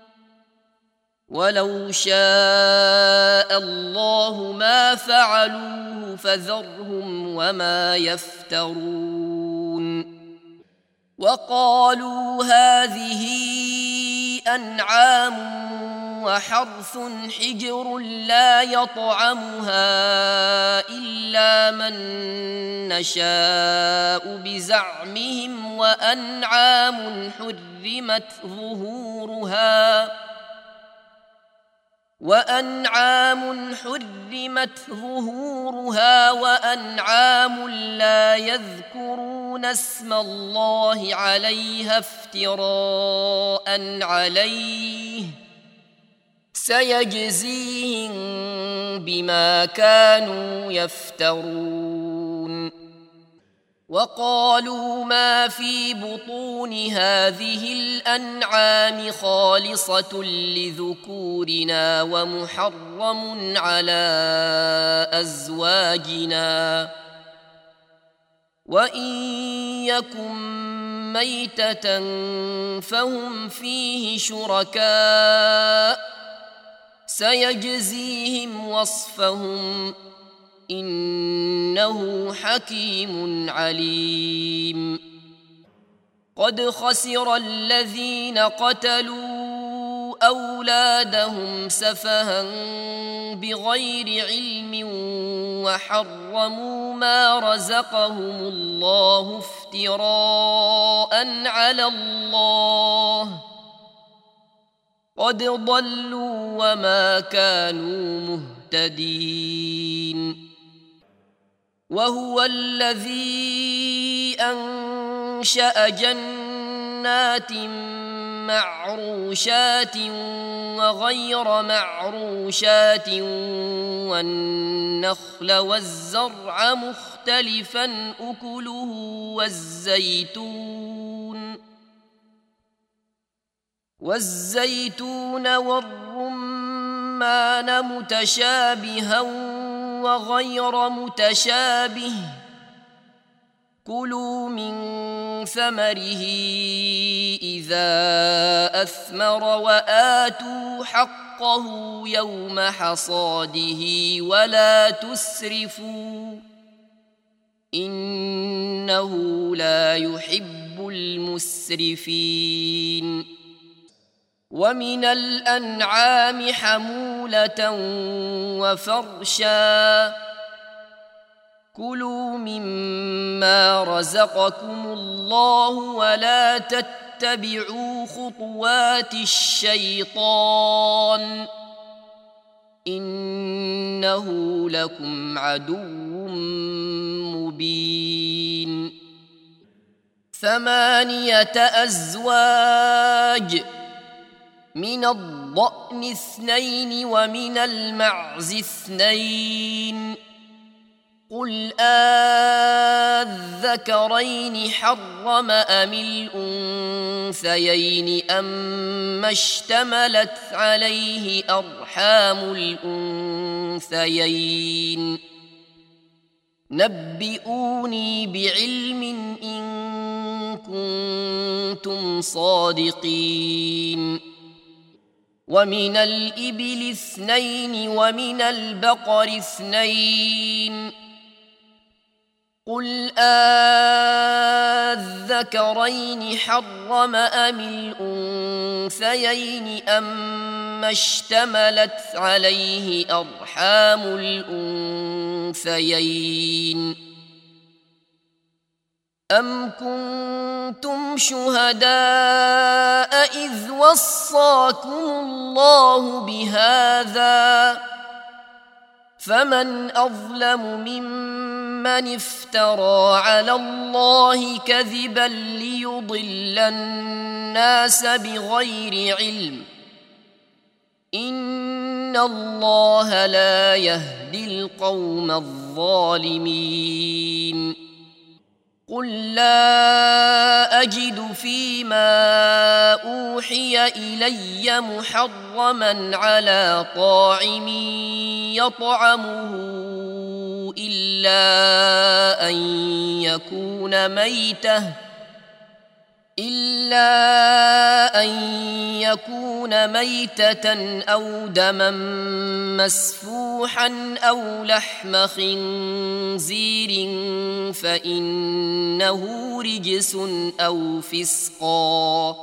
ولو شاء الله ما فعلوه فذرهم وما يفترون. وقالوا هذه أنعام وحرث حجر لا يطعمها إلا من نشاء بزعمهم وأنعام حرمت ظهورها وأنعام حرمت ظهورها وأنعام لا يذكرون اسم الله عليها افتراء عليه سيجزيهم بما كانوا يفترون. وقالوا ما في بطون هذه الأنعام خالصة لذكورنا ومحرم على أزواجنا وإن يكن ميتة فهم فيه شركاء سيجزيهم وصفهم إنه حكيم عليم. قد خسر الذين قتلوا أولادهم سفها بغير علم وحرموا ما رزقهم الله افتراء على الله قد ضلوا وما كانوا مهتدين. وهو الذي أنشأ جنات معروشات وغير معروشات والنخل والزرع مختلفا أكله والزيتون والزيتون والرمان متشابها وغير متشابه كلوا من ثمره إذا أثمر وآتوا حقه يوم حصاده ولا تسرفوا إنه لا يحب المسرفين ومن الأنعام حمولة وفرشا كلوا مما رزقكم الله ولا تتبعوا خطوات الشيطان إنه لكم عدو مبين ثمانية أزواج من الضأن اثنين ومن المعز اثنين قل آذكرين حرم أم الأنثيين أما اشتملت عليه أرحام الأنثيين نبئوني بعلم إن كنتم صادقين ومن الإبل اثنين ومن البقر اثنين قل آذكرين حرم أم الأنثيين أما اشتملت عليه أرحام الأنثيين أم كنتم شهداء إذ وصاكم الله بهذا فمن أظلم ممن افترى على الله كذبا ليضل الناس بغير علم إن الله لا يهدي القوم الظالمين قل لا أجد فيما أوحي إلي محرما على طاعم يطعمه إلا أن يكون ميتة إلا أن يكون ميتة أو دما مسفوحا أو لحم خنزير فإنه رجس أو فسقا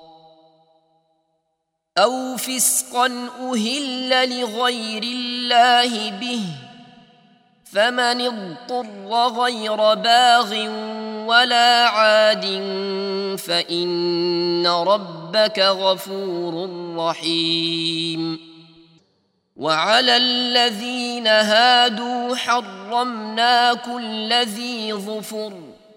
أو فسقا أهل لغير الله به فمن اضطر غير باغ ولا عاد فإن ربك غفور رحيم وعلى الذين هادوا حرمنا كل ذي ظفر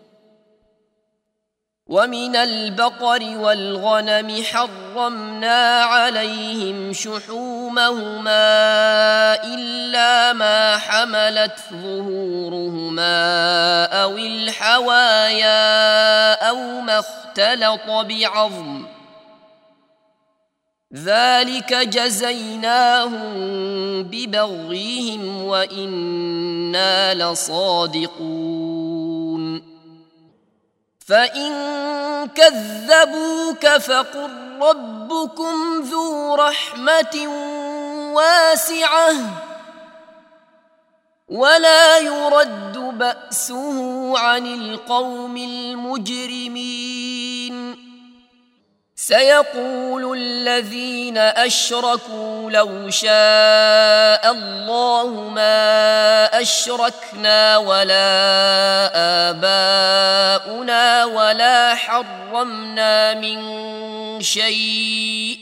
ومن البقر والغنم حرمنا عليهم شحومهما إلا ما حملت ظهورهما أو الحوايا أو ما اختلط بعظم ذلك جزيناهم ببغيهم وإنا لصادقون فإن كذبوك فقل ربكم ذو رحمة واسعة ولا يرد بأسه عن القوم المجرمين سيقول الذين أشركوا لو شاء الله ما أشركنا ولا آباؤنا ولا حرمنا من شيء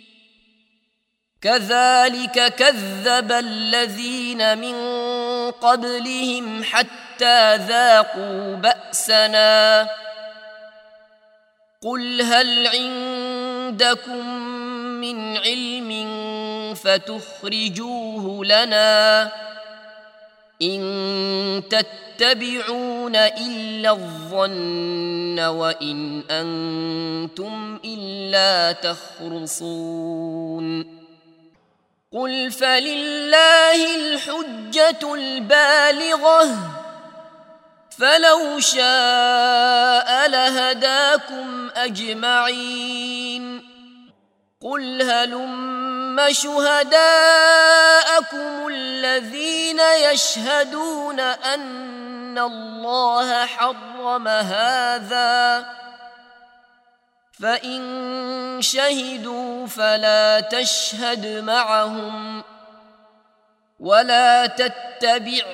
كذلك كذب الذين من قبلهم حتى ذاقوا بأسنا قل هل عندكم من علم فتخرجوه لنا إن تتبعوا تتبعون إلا الظن وإن أنتم إلا تخرصون قل فلله الحجة البالغة فلو شاء لهداكم أجمعين قل هلم شهداءكم الذين يشهدون أن الله حرم هذا فإن شهدوا فلا تشهد معهم ولا تتبع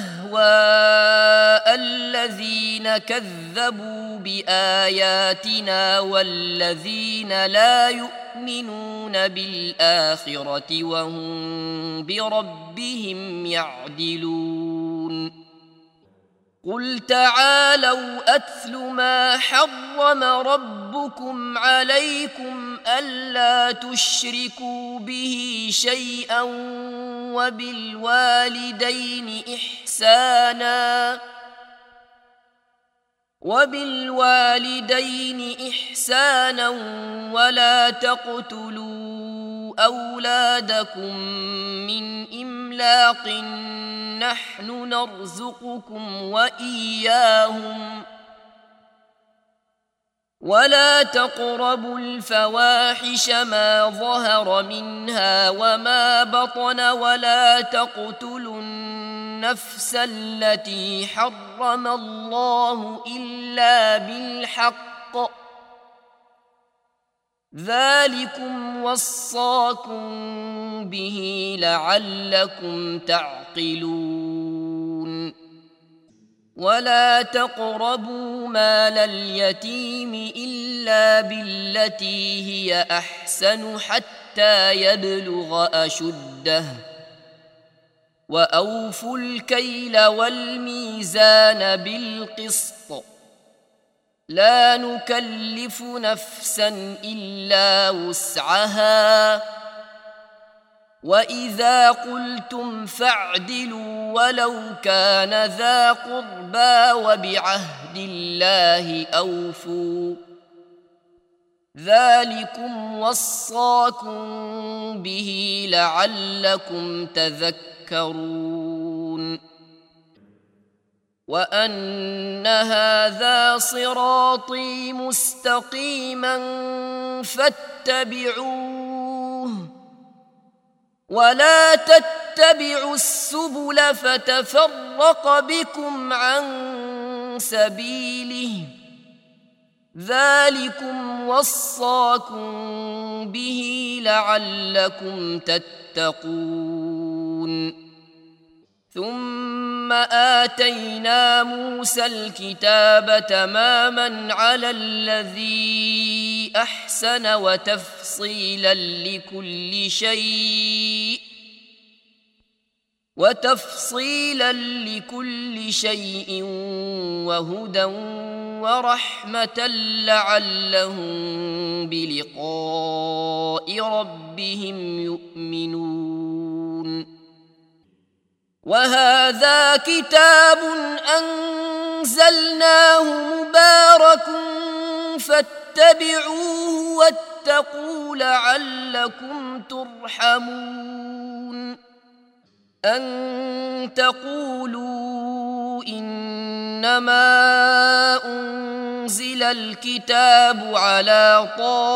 أهواء الذين كذبوا بآياتنا والذين لا يؤمنون بالآخرة وهم بربهم يعدلون قل تعالوا أتل ما حرم ربكم عليكم ألا تشركوا به شيئا وبالوالدين إحسانا وبالوالدين إحسانا ولا تقتلوا أولادكم من إملاق نحن نرزقكم وإياهم ولا تقربوا الفواحش ما ظهر منها وما بطن ولا تقتلوا النفس التي حرم الله إلا بالحق ذلكم وصاكم به لعلكم تعقلون ولا تقربوا مال اليتيم إلا بالتي هي أحسن حتى يبلغ أشده وأوفوا الكيل والميزان بالقسط لا نكلف نفسا إلا وسعها وإذا قلتم فاعدلوا ولو كان ذا قربى وبعهد الله أوفوا ذلكم وصاكم به لعلكم تذكرون وأن هذا صراطي مستقيما فاتبعوه ولا تتبعوا السبل فتفرق بكم عن سبيله ذلكم وصاكم به لعلكم تتقون ثم آتينا موسى الكتاب تماما على الذي أحسن وتفصيلا لكل شيء وتفصيلا لكل شيء وهدى ورحمة لعلهم بلقاء ربهم يؤمنون وهذا كتاب أنزلناه مبارك فاتبعوه واتقوا لعلكم ترحمون أن تقولوا إنما أنزل الكتاب على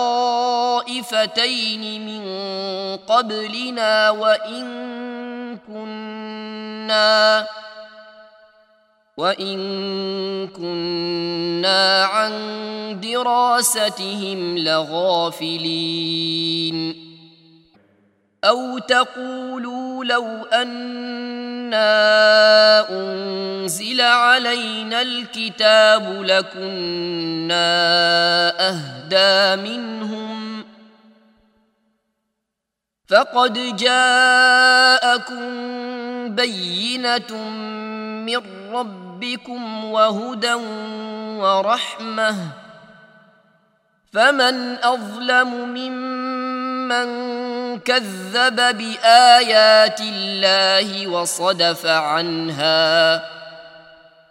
طائفتين من قبلنا وإن كنا وإن كنا عن دراستهم لغافلين أو تقولوا لو أنا أنزل علينا الكتاب لكنا أهدى منهم فقد جاءكم بينة من ربكم وهدى ورحمة فمن أظلم ممن كذب بآيات الله وصدف عنها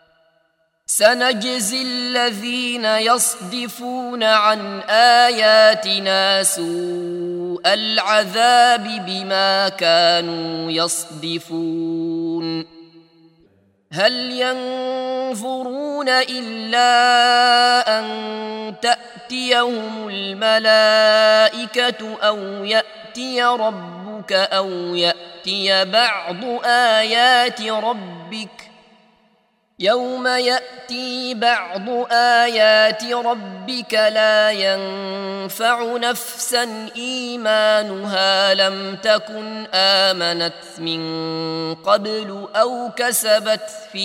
سنجزي الذين يصدفون عن آياتنا سوء العذاب بما كانوا يصدفون هل ينظرون إلا أن تأتيهم الملائكة أو يأتي ربك أو يأتي بعض آيات ربك يوم يأتي بعض آيات ربك لا ينفع نفسا إيمانها لم تكن آمنت من قبل أو كسبت في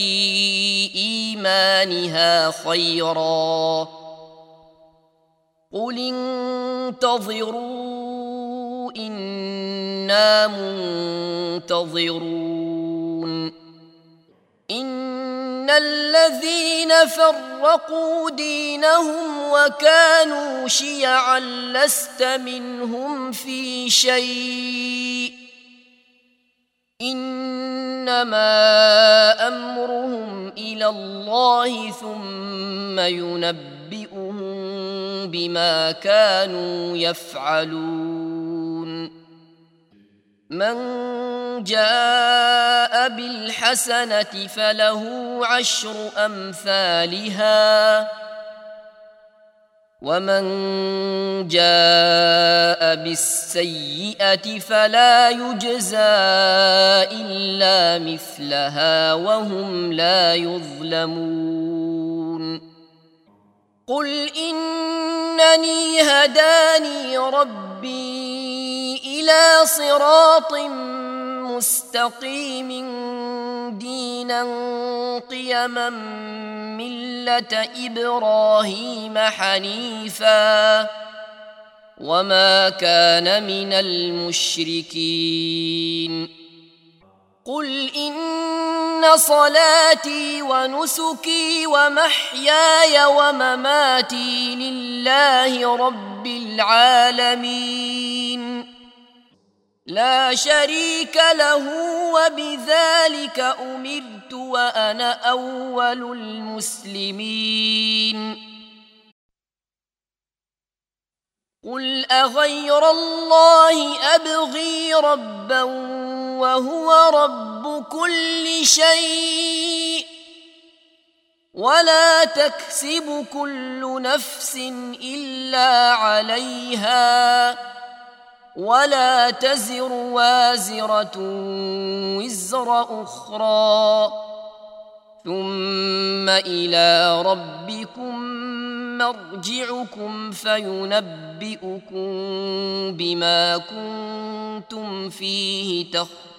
إيمانها خيرا قل انتظروا إنا منتظرون إن الذين فرقوا دينهم وكانوا شيعا لست منهم في شيء إنما أمرهم إلى الله ثم ينبئهم بما كانوا يفعلون من جاء بالحسنة فله عشر أمثالها ومن جاء بالسيئة فلا يجزى إلا مثلها وهم لا يظلمون قل إنني هداني ربي إلى صراط مستقيم دينا قيما ملة إبراهيم حنيفا وما كان من المشركين قل إن صلاتي ونسكي ومحياي ومماتي لله رب العالمين لا شريك له وبذلك أمرت وأنا أول المسلمين قل أغير الله أبغي ربا وهو رب كل شيء ولا تكسب كل نفس إلا عليها ولا تزر وازرة وزر أخرى ثم إلى ربكم مرجعكم فينبئكم بما كنتم فيه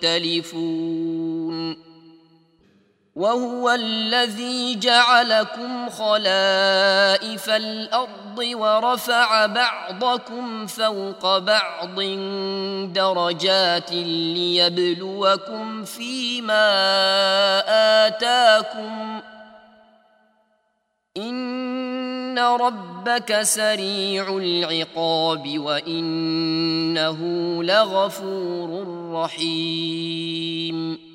تختلفون وهو الذي جعلكم خلائف الأرض ورفع بعضكم فوق بعض درجات ليبلوكم فيما آتاكم إن ربك سريع العقاب وإنه لغفور رحيم